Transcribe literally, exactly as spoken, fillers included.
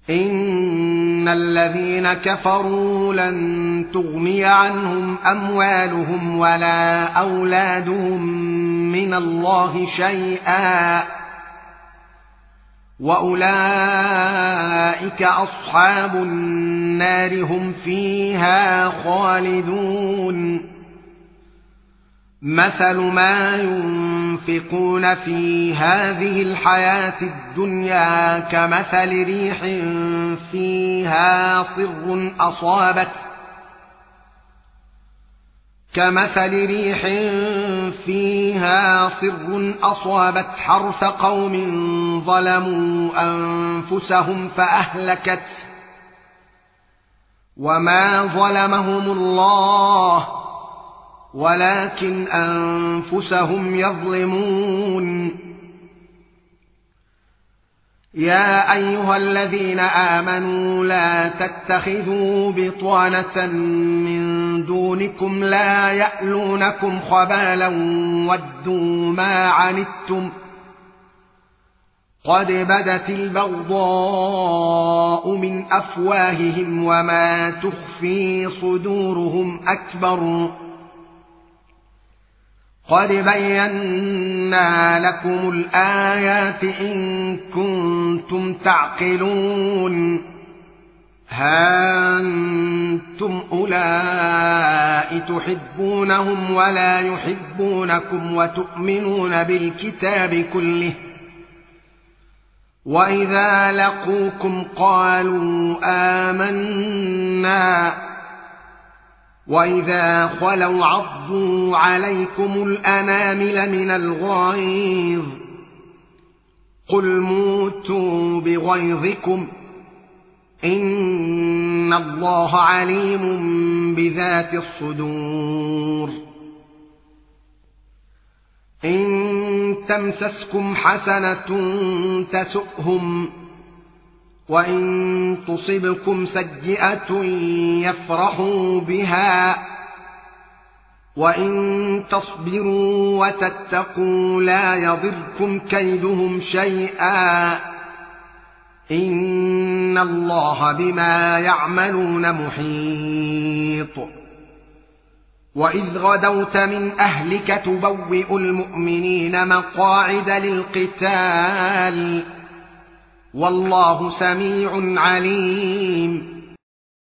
إن الذين كفروا لن تغني عنهم أموالهم ولا أولادهم من الله شيئا وأولئك أصحاب النار هم فيها خالدون مثل ما ينفقون في هذه الحياة الدنيا كمثل ريح فيها صر أصابت كمثل ريح فيها صر أصابت حرث قوم ظلموا أنفسهم فأهلكت وما ظلمهم الله ولكن أنفسهم يظلمون يا أيها الذين آمنوا لا تتخذوا بطانة من دونكم لا يألونكم خبالا ودوا ما عنتم قد بدت البغضاء من أفواههم وما تخفي صدورهم أكبر قد بينا لكم الآيات إن كنتم تعقلون ها أنتم أولئك تحبونهم ولا يحبونكم وتؤمنون بالكتاب كله وإذا لقوكم قالوا آمنا وإذا خلوا عضوا عليكم الأنامل من الغيظ قل موتوا بغيظكم إن الله عليم بذات الصدور إن تمسسكم حسنة تسؤهم وإن تصبكم سيئة يفرحوا بها وإن تصبروا وتتقوا لا يضركم كيدهم شيئا إن الله بما يعملون محيط وإذ غدوت من أهلك تبوئ المؤمنين مقاعد للقتال والله سميع عليم